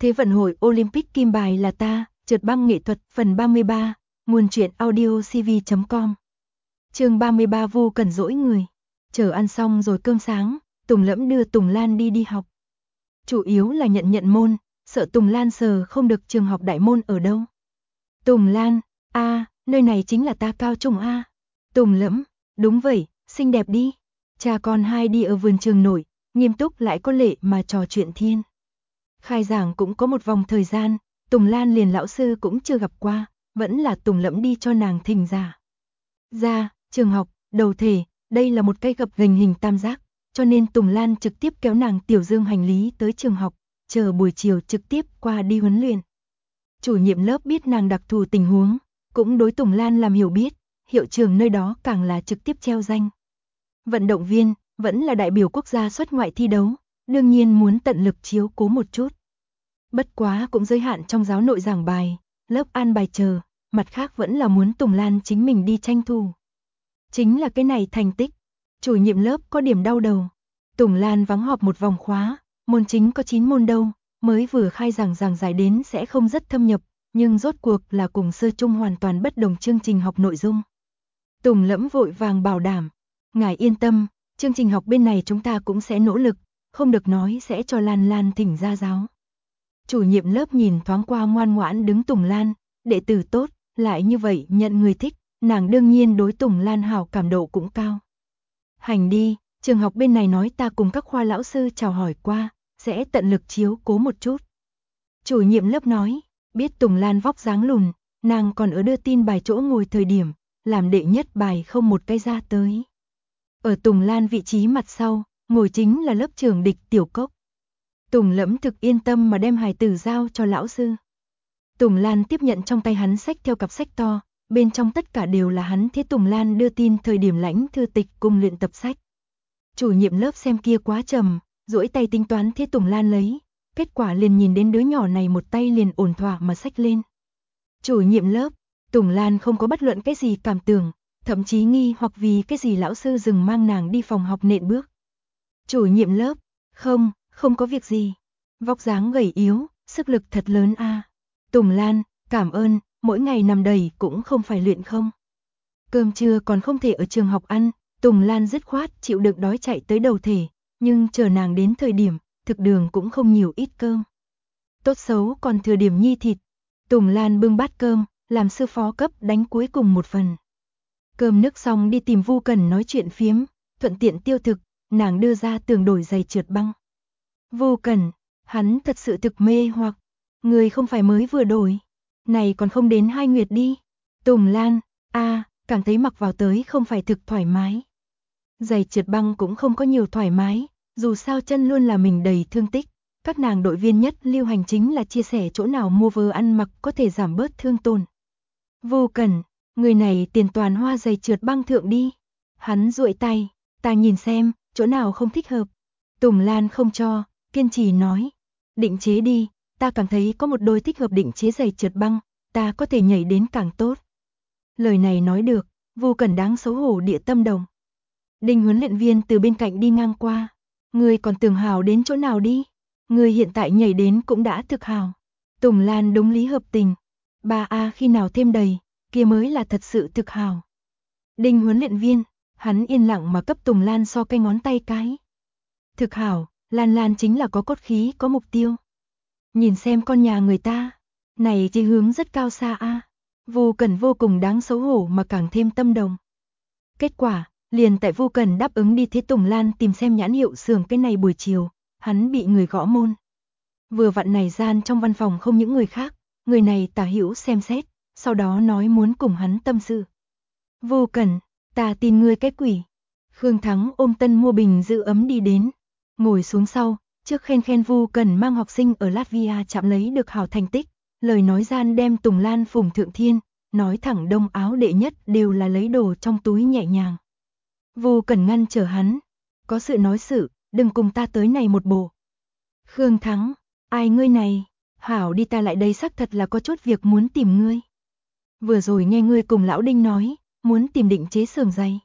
Thế vận hội Olympic kim bài là ta, trượt băng nghệ thuật phần 33, nguồn truyện audio cv.com. Chương 33 Vu Cần dỗi người. Chờ ăn xong rồi cơm sáng, Tùng Lẫm đưa Tùng Lan đi học. Chủ yếu là nhận môn, sợ Tùng Lan sờ không được trường học đại môn ở đâu. Tùng Lan, nơi này chính là ta cao trung a. Tùng Lẫm, đúng vậy, xinh đẹp đi. Cha con hai đi ở vườn trường nổi, nghiêm túc lại có lệ mà trò chuyện thiên. Khai giảng cũng có một vòng thời gian, Tùng Lan liền lão sư cũng chưa gặp qua, vẫn là Tùng Lẫm đi cho nàng thỉnh giả. Ra, trường học, đầu thể, đây là một cây gập ghềnh hình tam giác, cho nên Tùng Lan trực tiếp kéo nàng tiểu dương hành lý tới trường học, chờ buổi chiều trực tiếp qua đi huấn luyện. Chủ nhiệm lớp biết nàng đặc thù tình huống, cũng đối Tùng Lan làm hiểu biết, hiệu trưởng nơi đó càng là trực tiếp treo danh. Vận động viên, vẫn là đại biểu quốc gia xuất ngoại thi đấu, đương nhiên muốn tận lực chiếu cố một chút. Bất quá cũng giới hạn trong giáo nội giảng bài, lớp an bài chờ, mặt khác vẫn là muốn Tùng Lan chính mình đi tranh thủ. Chính là cái này thành tích, chủ nhiệm lớp có điểm đau đầu. Tùng Lan vắng họp một vòng khóa, môn chính có 9 môn đâu, mới vừa khai giảng giải đến sẽ không rất thâm nhập, nhưng rốt cuộc là cùng sơ trung hoàn toàn bất đồng chương trình học nội dung. Tùng Lẫm vội vàng bảo đảm, ngài yên tâm, chương trình học bên này chúng ta cũng sẽ nỗ lực, không được nói sẽ cho Lan thỉnh ra giáo. Chủ nhiệm lớp nhìn thoáng qua ngoan ngoãn đứng Tùng Lan, đệ tử tốt, lại như vậy nhận người thích, nàng đương nhiên đối Tùng Lan hảo cảm độ cũng cao. Hành đi, trường học bên này nói ta cùng các khoa lão sư chào hỏi qua, sẽ tận lực chiếu cố một chút. Chủ nhiệm lớp nói, biết Tùng Lan vóc dáng lùn, nàng còn ở đưa tin bài chỗ ngồi thời điểm, làm đệ nhất bài không một cái ra tới. Ở Tùng Lan vị trí mặt sau, ngồi chính là lớp trưởng Địch Tiểu Cốc. Tùng Lẫm thực yên tâm mà đem hài tử giao cho lão sư. Tùng Lan tiếp nhận trong tay hắn sách theo cặp sách to, bên trong tất cả đều là hắn thế Tùng Lan đưa tin thời điểm lãnh thư tịch cùng luyện tập sách. Chủ nhiệm lớp xem kia quá trầm, duỗi tay tính toán thế Tùng Lan lấy, kết quả liền nhìn đến đứa nhỏ này một tay liền ổn thỏa mà xách lên. Chủ nhiệm lớp, Tùng Lan không có bất luận cái gì cảm tưởng, thậm chí nghi hoặc vì cái gì lão sư dừng mang nàng đi phòng học nện bước. Chủ nhiệm lớp, không có việc gì. Vóc dáng gầy yếu, sức lực thật lớn a. Tùng Lan, cảm ơn, mỗi ngày nằm đầy cũng không phải luyện không. Cơm trưa còn không thể ở trường học ăn, Tùng Lan dứt khoát chịu đựng đói chạy tới đầu thể, nhưng chờ nàng đến thời điểm, thực đường cũng không nhiều ít cơm. Tốt xấu còn thừa điểm nhi thịt. Tùng Lan bưng bát cơm, làm sư phó cấp đánh cuối cùng một phần. Cơm nước xong đi tìm Vu Cần nói chuyện phiếm, thuận tiện tiêu thực, nàng đưa ra tường đổi giày trượt băng. Vu Cần, hắn thật sự thực mê hoặc, người không phải mới vừa đổi, này còn không đến 2 nguyệt đi. Tùng Lan, cảm thấy mặc vào tới không phải thực thoải mái. Giày trượt băng cũng không có nhiều thoải mái, dù sao chân luôn là mình đầy thương tích. Các nàng đội viên nhất lưu hành chính là chia sẻ chỗ nào mua vớ ăn mặc có thể giảm bớt thương tổn. Vu Cần, người này tiền toàn hoa giày trượt băng thượng đi. Hắn duỗi tay, ta nhìn xem, chỗ nào không thích hợp. Tùng Lan không cho, kiên trì nói. Định chế đi, ta cảm thấy có một đôi thích hợp định chế giày trượt băng, ta có thể nhảy đến càng tốt. Lời này nói được, Vu Cần đáng xấu hổ địa tâm đồng. Đinh huấn luyện viên từ bên cạnh đi ngang qua. Người còn tưởng hào đến chỗ nào đi? Người hiện tại nhảy đến cũng đã thực hào. Tùng Lan đúng lý hợp tình. Khi nào thêm đầy, kia mới là thật sự thực hào. Đinh huấn luyện viên, hắn yên lặng mà cấp Tùng Lan so cái ngón tay cái. Thực hào, Lan chính là có cốt khí, có mục tiêu. Nhìn xem con nhà người ta, này chỉ hướng rất cao xa a. Vu Cần vô cùng đáng xấu hổ mà càng thêm tâm đồng. Kết quả, liền tại Vu Cần đáp ứng đi thế Tùng Lan tìm xem nhãn hiệu xưởng cái này buổi chiều, hắn bị người gõ môn. Vừa vặn này gian trong văn phòng không những người khác, người này tả hữu xem xét, sau đó nói muốn cùng hắn tâm sự. Vu Cần, ta tin ngươi cái quỷ. Khương Thắng ôm tân mua bình giữ ấm đi đến, ngồi xuống sau, trước khen Vu Cần mang học sinh ở Latvia chạm lấy được hảo thành tích, lời nói gian đem Tùng Lan phủng thượng thiên, nói thẳng Đông Áo đệ nhất đều là lấy đồ trong túi nhẹ nhàng. Vu Cần ngăn trở hắn, có sự nói sự, đừng cùng ta tới này một bộ. Khương Thắng, ai ngươi này, hảo đi ta lại đây xác thật là có chút việc muốn tìm ngươi. Vừa rồi nghe ngươi cùng lão Đinh nói, muốn tìm định chế xưởng giày.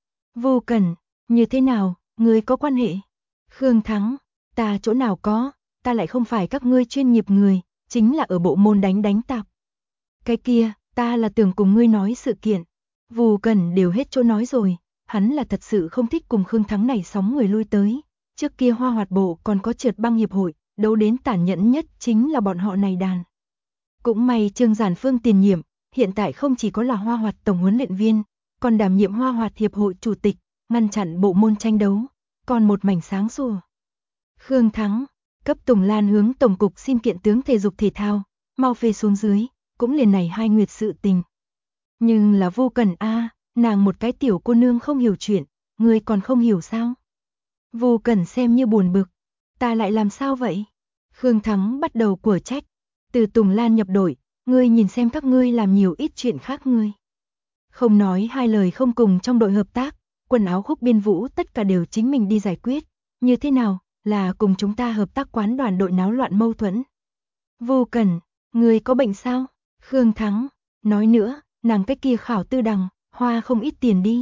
Vu Cần, như thế nào, ngươi có quan hệ? Khương Thắng, ta chỗ nào có, ta lại không phải các ngươi chuyên nghiệp người, chính là ở bộ môn đánh tạp. Cái kia, ta là tưởng cùng ngươi nói sự kiện. Vu Cẩn đều hết chỗ nói rồi, hắn là thật sự không thích cùng Khương Thắng này sóng người lui tới. Trước kia Hoa Hoạt Bộ còn có trượt băng hiệp hội, đấu đến tàn nhẫn nhất chính là bọn họ này đàn. Cũng may Trương Giản Phương tiền nhiệm, hiện tại không chỉ có là Hoa Hoạt tổng huấn luyện viên, còn đảm nhiệm Hoa Hoạt hiệp hội chủ tịch, ngăn chặn bộ môn tranh đấu, còn một mảnh sáng sủa. Khương Thắng, cấp Tùng Lan hướng tổng cục xin kiện tướng thể dục thể thao, mau phê xuống dưới, cũng liền này 2 nguyệt sự tình. Nhưng là Vu Cẩn a, nàng một cái tiểu cô nương không hiểu chuyện, ngươi còn không hiểu sao? Vu Cẩn xem như buồn bực, ta lại làm sao vậy? Khương Thắng bắt đầu của trách, từ Tùng Lan nhập đội, ngươi nhìn xem các ngươi làm nhiều ít chuyện khác ngươi. Không nói hai lời không cùng trong đội hợp tác, quần áo Khúc Biên Vũ tất cả đều chính mình đi giải quyết, như thế nào, là cùng chúng ta hợp tác quán đoàn đội náo loạn mâu thuẫn. Vu Cẩn, ngươi có bệnh sao? Khương Thắng, nói nữa, nàng cái kia khảo tư đằng, hoa không ít tiền đi.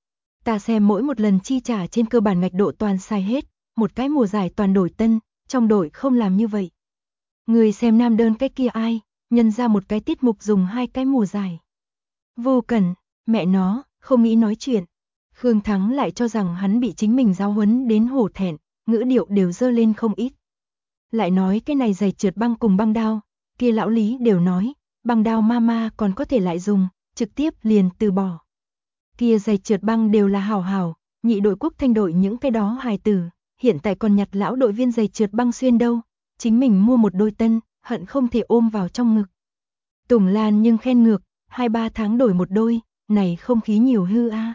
Ta xem mỗi một lần chi trả trên cơ bản ngạch độ toàn sai hết, một cái mùa giải toàn đổi tân, trong đội không làm như vậy. Người xem nam đơn cái kia ai, nhân ra một cái tiết mục dùng 2 cái mùa giải. Vu Cẩn, mẹ nó, không nghĩ nói chuyện. Khương Thắng lại cho rằng hắn bị chính mình giáo huấn đến hổ thẹn, ngữ điệu đều dơ lên không ít. Lại nói cái này giày trượt băng cùng băng đao, kia lão Lý đều nói, băng đao mama còn có thể lại dùng, trực tiếp liền từ bỏ. Kia giày trượt băng đều là hảo hảo, nhị đội Quốc Thanh đội những cái đó hài tử, hiện tại còn nhặt lão đội viên giày trượt băng xuyên đâu, chính mình mua một đôi tân, hận không thể ôm vào trong ngực. Tùng Lan nhưng khen ngược, 2-3 tháng đổi một đôi, này không khí nhiều hư a.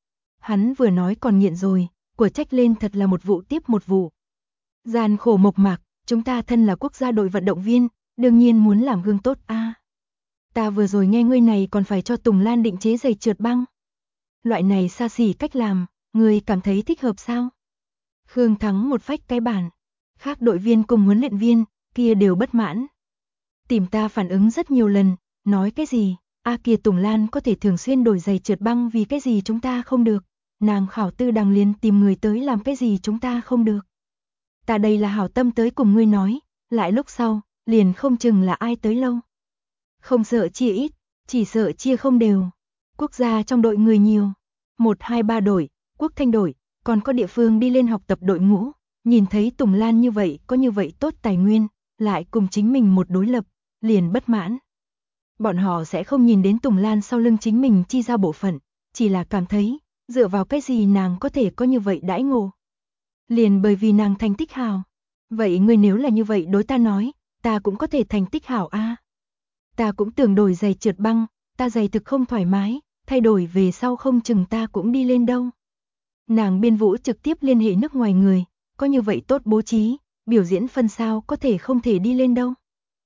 Hắn vừa nói còn nghiện rồi, của trách lên thật là một vụ tiếp một vụ. Gian khổ mộc mạc, chúng ta thân là quốc gia đội vận động viên, đương nhiên muốn làm gương tốt a. Ta vừa rồi nghe ngươi này còn phải cho Tùng Lan định chế giày trượt băng. Loại này xa xỉ cách làm, ngươi cảm thấy thích hợp sao? Khương Thắng một phách cái bản, khác đội viên cùng huấn luyện viên, kia đều bất mãn. Tìm ta phản ứng rất nhiều lần, nói cái gì, kia Tùng Lan có thể thường xuyên đổi giày trượt băng vì cái gì chúng ta không được, nàng khảo tư đằng liền tìm người tới làm cái gì chúng ta không được. Ta đây là hảo tâm tới cùng ngươi nói, lại lúc sau, liền không chừng là ai tới lâu. Không sợ chia ít, chỉ sợ chia không đều. Quốc gia trong đội người nhiều, 1, 2, 3 đội, Quốc Thanh đội, còn có địa phương đi lên học tập đội ngũ, nhìn thấy Tùng Lan như vậy có như vậy tốt tài nguyên, lại cùng chính mình một đối lập, liền bất mãn. Bọn họ sẽ không nhìn đến Tùng Lan sau lưng chính mình chi ra bộ phận, chỉ là cảm thấy, dựa vào cái gì nàng có thể có như vậy đãi ngộ. Liền bởi vì nàng thành tích hảo. Vậy ngươi nếu là như vậy đối ta nói, ta cũng có thể thành tích hảo a. Ta cũng tưởng đổi giày trượt băng, ta giày thực không thoải mái, thay đổi về sau không chừng ta cũng đi lên đâu. Nàng Biên Vũ trực tiếp liên hệ nước ngoài người, có như vậy tốt bố trí, biểu diễn phân sao có thể không thể đi lên đâu.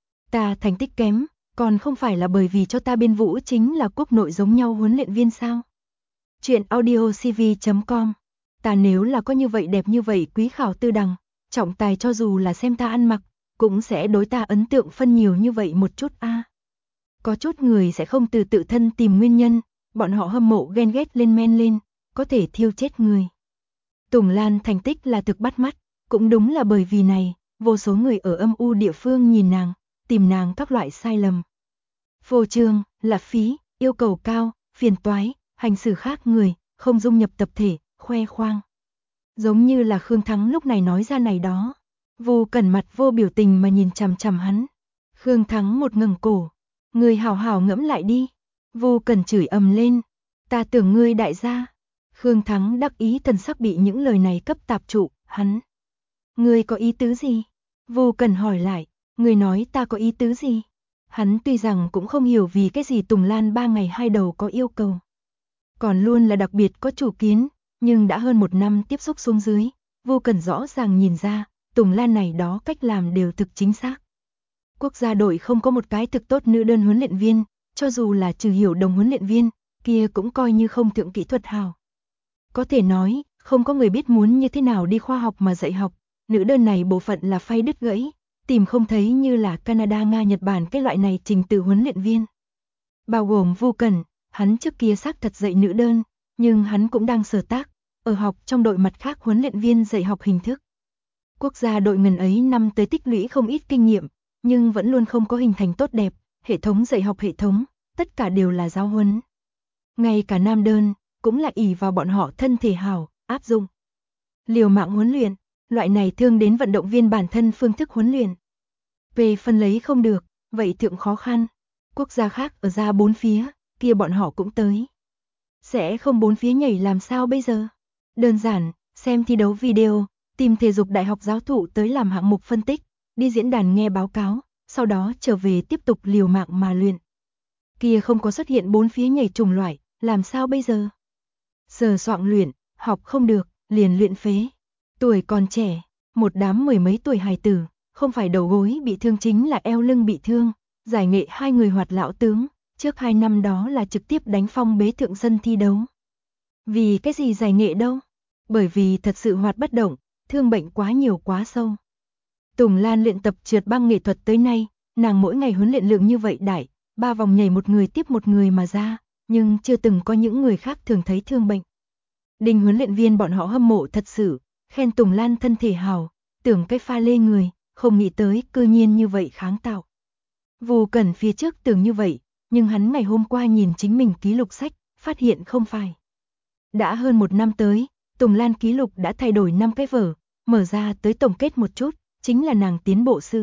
Ta thành tích kém, còn không phải là bởi vì cho ta Biên Vũ chính là quốc nội giống nhau huấn luyện viên sao. Chuyện audiocv.com. Ta nếu là có như vậy đẹp như vậy quý khảo tư đằng, trọng tài cho dù là xem ta ăn mặc, cũng sẽ đối ta ấn tượng phân nhiều như vậy một chút a. Có chút người sẽ không từ tự thân tìm nguyên nhân, bọn họ hâm mộ ghen ghét lên men lên, có thể thiêu chết người. Tùng Lan thành tích là thực bắt mắt, cũng đúng là bởi vì này, vô số người ở âm u địa phương nhìn nàng, tìm nàng các loại sai lầm. Phô trương, là phí, yêu cầu cao, phiền toái, hành xử khác người, không dung nhập tập thể, khoe khoang. Giống như là Khương Thắng lúc này nói ra này đó. Vu Cẩn mặt vô biểu tình mà nhìn chằm chằm hắn. Khương Thắng một ngẩng cổ. Ngươi hảo hảo ngẫm lại đi. Vu Cẩn chửi ầm lên. Ta tưởng ngươi đại gia. Khương Thắng đắc ý thần sắc bị những lời này cấp tạp trụ, hắn. Ngươi có ý tứ gì? Vu Cẩn hỏi lại. Ngươi nói ta có ý tứ gì? Hắn tuy rằng cũng không hiểu vì cái gì Tùng Lan 3 ngày 2 đầu có yêu cầu. Còn luôn là đặc biệt có chủ kiến, nhưng đã hơn 1 năm tiếp xúc xuống dưới, Vu Cẩn rõ ràng nhìn ra, Tùng Lan này đó cách làm đều thực chính xác. Quốc gia đội không có một cái thực tốt nữ đơn huấn luyện viên, cho dù là trừ hiểu đồng huấn luyện viên, kia cũng coi như không thượng kỹ thuật hào. Có thể nói, không có người biết muốn như thế nào đi khoa học mà dạy học, nữ đơn này bộ phận là phay đứt gãy, tìm không thấy như là Canada, Nga, Nhật Bản cái loại này trình tự huấn luyện viên. Bao gồm Vu Cẩn, hắn trước kia xác thật dạy nữ đơn, nhưng hắn cũng đang sở tác, ở học trong đội mặt khác huấn luyện viên dạy học hình thức. Quốc gia đội ngân ấy năm tới tích lũy không ít kinh nghiệm, nhưng vẫn luôn không có hình thành tốt đẹp, hệ thống dạy học hệ thống, tất cả đều là giáo huấn. Ngay cả Nam đơn, cũng là ỷ vào bọn họ thân thể hảo, áp dụng liều mạng huấn luyện, loại này thương đến vận động viên bản thân phương thức huấn luyện. Về phân lấy không được, vậy thượng khó khăn. Quốc gia khác ở ra bốn phía, kia bọn họ cũng tới. Sẽ không bốn phía nhảy làm sao bây giờ? Đơn giản, xem thi đấu video, tìm thể dục đại học giáo thụ tới làm hạng mục phân tích, đi diễn đàn nghe báo cáo, sau đó trở về tiếp tục liều mạng mà luyện. Kia không có xuất hiện bốn phía nhảy chủng loại, làm sao bây giờ? Sờ soạng luyện, học không được, liền luyện phế. Tuổi còn trẻ, một đám mười mấy tuổi hài tử, không phải đầu gối bị thương chính là eo lưng bị thương, giải nghệ hai người hoạt lão tướng, trước 2 năm đó là trực tiếp đánh phong bế thượng sân thi đấu. Vì cái gì giải nghệ đâu? Bởi vì thật sự hoạt bất động, thương bệnh quá nhiều quá sâu. Tùng Lan luyện tập trượt băng nghệ thuật tới nay, nàng mỗi ngày huấn luyện lượng như vậy đại, 3 vòng nhảy một người tiếp một người mà ra, nhưng chưa từng có những người khác thường thấy thương bệnh. Đình huấn luyện viên bọn họ hâm mộ thật sự, khen Tùng Lan thân thể hào, tưởng cái pha lê người, không nghĩ tới cư nhiên như vậy kháng tạo. Vu Cẩn phía trước tưởng như vậy, nhưng hắn ngày hôm qua nhìn chính mình ký lục sách, phát hiện không phải. Đã hơn 1 năm tới, Tùng Lan ký lục đã thay đổi 5 cái vở, mở ra tới tổng kết một chút, chính là nàng tiến bộ sư.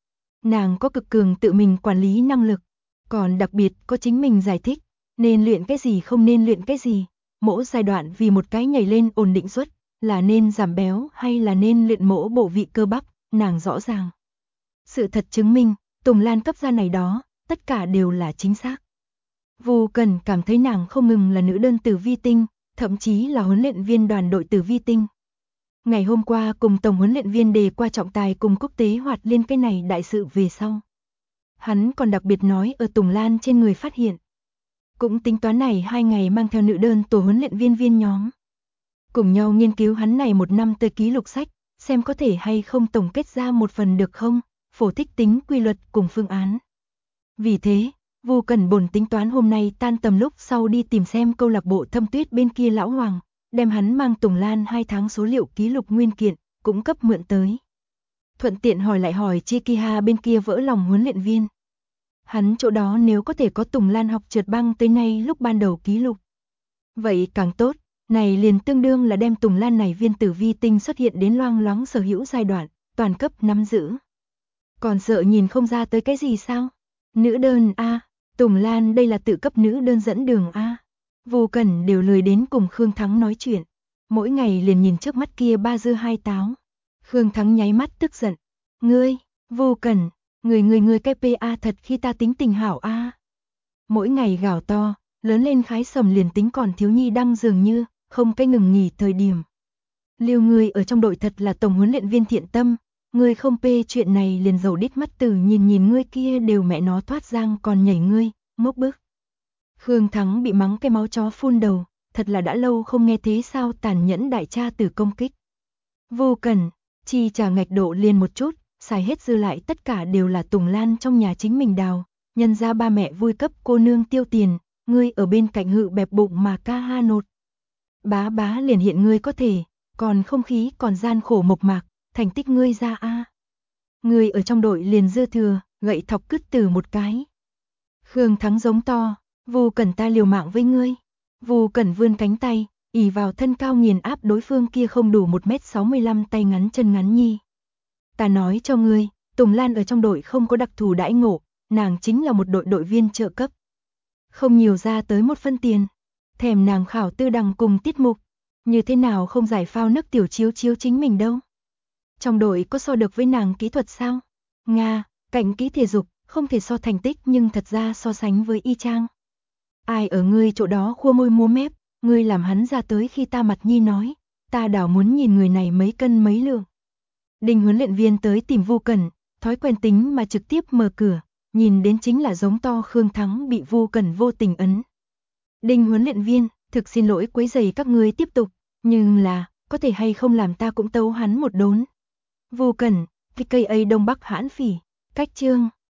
Nàng có cực cường tự mình quản lý năng lực, còn đặc biệt có chính mình giải thích, nên luyện cái gì không nên luyện cái gì, mỗi giai đoạn vì một cái nhảy lên ổn định suất, là nên giảm béo hay là nên luyện mỗi bộ vị cơ bắp, nàng rõ ràng. Sự thật chứng minh, Tùng Lan cấp ra này đó, tất cả đều là chính xác. Vu Cẩn cảm thấy nàng không ngừng là nữ đơn tử vi tinh, thậm chí là huấn luyện viên đoàn đội tử vi tinh. Ngày hôm qua cùng tổng huấn luyện viên đề qua trọng tài cùng quốc tế hoạt liên cái này đại sự về sau. Hắn còn đặc biệt nói ở Tùng Lan trên người phát hiện. Cũng tính toán này 2 ngày mang theo nữ đơn tổ huấn luyện viên viên nhóm. Cùng nhau nghiên cứu hắn này 1 năm tới ký lục sách, xem có thể hay không tổng kết ra một phần được không, phổ thích tính quy luật cùng phương án. Vì thế, Vu Cẩn bổn tính toán hôm nay tan tầm lúc sau đi tìm xem câu lạc bộ Thâm Tuyết bên kia lão hoàng, đem hắn mang Tùng Lan 2 tháng số liệu ký lục nguyên kiện, cũng cấp mượn tới. Thuận tiện hỏi lại hỏi Chikiha bên kia vỡ lòng huấn luyện viên. Hắn chỗ đó nếu có thể có Tùng Lan học trượt băng tới nay lúc ban đầu ký lục. Vậy càng tốt, này liền tương đương là đem Tùng Lan này viên tử vi tinh xuất hiện đến loang loáng sở hữu giai đoạn, toàn cấp nắm giữ. Còn sợ nhìn không ra tới cái gì sao? Nữ đơn A, Tùng Lan đây là tự cấp nữ đơn dẫn đường A. Vu Cẩn đều lười đến cùng Khương Thắng nói chuyện, mỗi ngày liền nhìn trước mắt kia 3 dưa 2 táo. Khương Thắng nháy mắt tức giận, ngươi, Vu Cẩn, người cái PA thật khi ta tính tình hảo A. Mỗi ngày gào to, lớn lên khái sầm liền tính còn thiếu nhi đăng dường như, không cái ngừng nghỉ thời điểm. Liêu ngươi ở trong đội thật là tổng huấn luyện viên thiện tâm, ngươi không pê chuyện này liền dầu đít mắt tử nhìn ngươi kia đều mẹ nó thoát giang còn nhảy ngươi, ngốc bức. Khương Thắng bị mắng cái máu chó phun đầu, thật là đã lâu không nghe thế sao tàn nhẫn đại cha tử công kích. Vô cần, chi trả ngạch độ liền một chút, xài hết dư lại tất cả đều là Tùng Lan trong nhà chính mình đào, nhân ra ba mẹ vui cấp cô nương tiêu tiền, ngươi ở bên cạnh hự bẹp bụng mà ca ha nột. Bá bá liền hiện ngươi có thể, còn không khí còn gian khổ mộc mạc, thành tích ngươi ra a. Ngươi ở trong đội liền dư thừa, gậy thọc cứt từ một cái. Khương Thắng giống to, Vu Cẩn ta liều mạng với ngươi. Vu Cẩn vươn cánh tay, ỉ vào thân cao nghiền áp đối phương kia không đủ 1m65 tay ngắn chân ngắn nhi. Ta nói cho ngươi, Tùng Lan ở trong đội không có đặc thù đãi ngộ, nàng chính là một đội viên trợ cấp. Không nhiều ra tới 1 phân tiền. Thèm nàng khảo tư đằng cùng tiết mục, như thế nào không giải phao nước tiểu chiếu chính mình đâu. Trong đội có so được với nàng kỹ thuật sao? Nga, cảnh kỹ thể dục, không thể so thành tích nhưng thật ra so sánh với y chang. Ai ở ngươi chỗ đó khua môi múa mép, ngươi làm hắn ra tới khi ta mặt nhi nói, ta đảo muốn nhìn người này mấy cân mấy lượng. Đình huấn luyện viên tới tìm Vu Cẩn, thói quen tính mà trực tiếp mở cửa, nhìn đến chính là giống to Khương Thắng bị Vu Cẩn vô tình ấn. Đình huấn luyện viên, thực xin lỗi quấy rầy các ngươi tiếp tục, nhưng là, có thể hay không làm ta cũng tấu hắn một đốn. Vu Cẩn, VKA Đông Bắc hãn phỉ, cách chương.